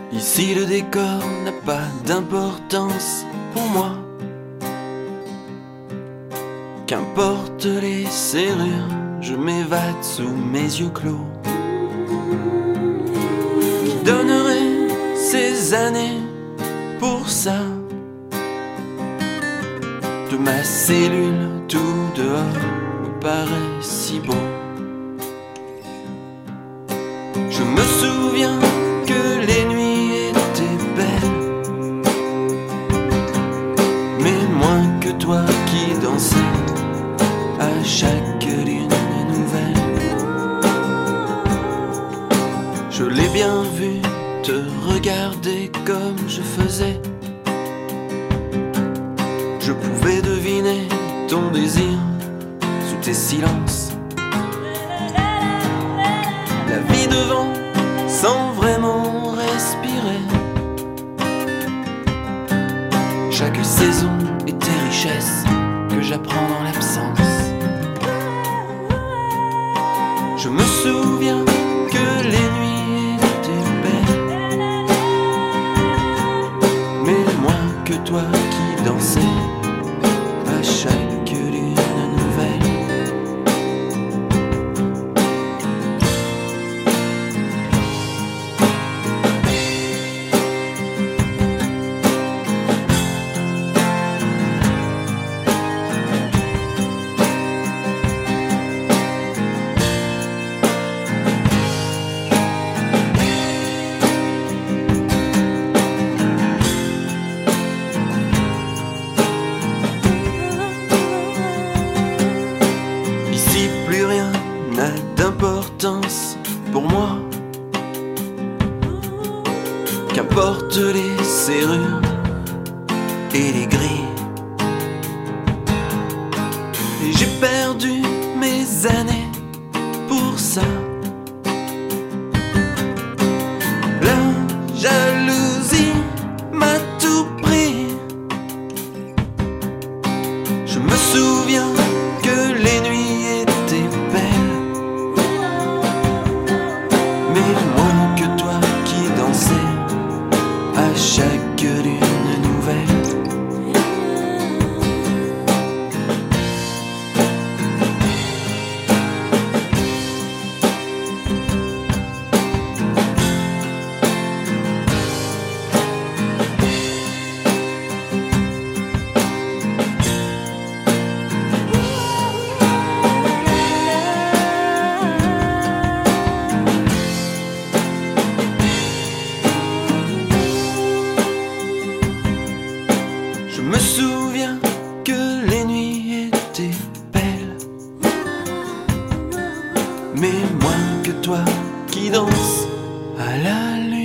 Ici le décor n'a pas d'importance pour moi. Qu'importe les serrures, je m'évade sous mes yeux clos. Qui donnerait ces années pour ça? De ma cellule tout dehors me paraît si beau. Je me souviens que les nuits étaient belles, mais moins que toi qui dansais à chaque lune nouvelle. Je l'ai bien vu te regarder comme je faisais. Je pouvais deviner ton désir sous tes silences. La vie devant sans vraiment respirer. Chaque saison était richesse que j'apprends dans l'absence. Je me souviens que les nuits étaient belles, mais moins que toi qui dansais à chaque lune nouvelle. Plus rien n'a d'importance pour moi. Qu'importe les serrures et les grilles. Et j'ai perdu mes années pour ça. La jalousie m'a tout pris. Je me souviens que les nuits étaient belles, mais moins que toi qui dansais à chaque lune nouvelle. Je me souviens que les nuits étaient belles, mais moins que toi qui danses à la lune.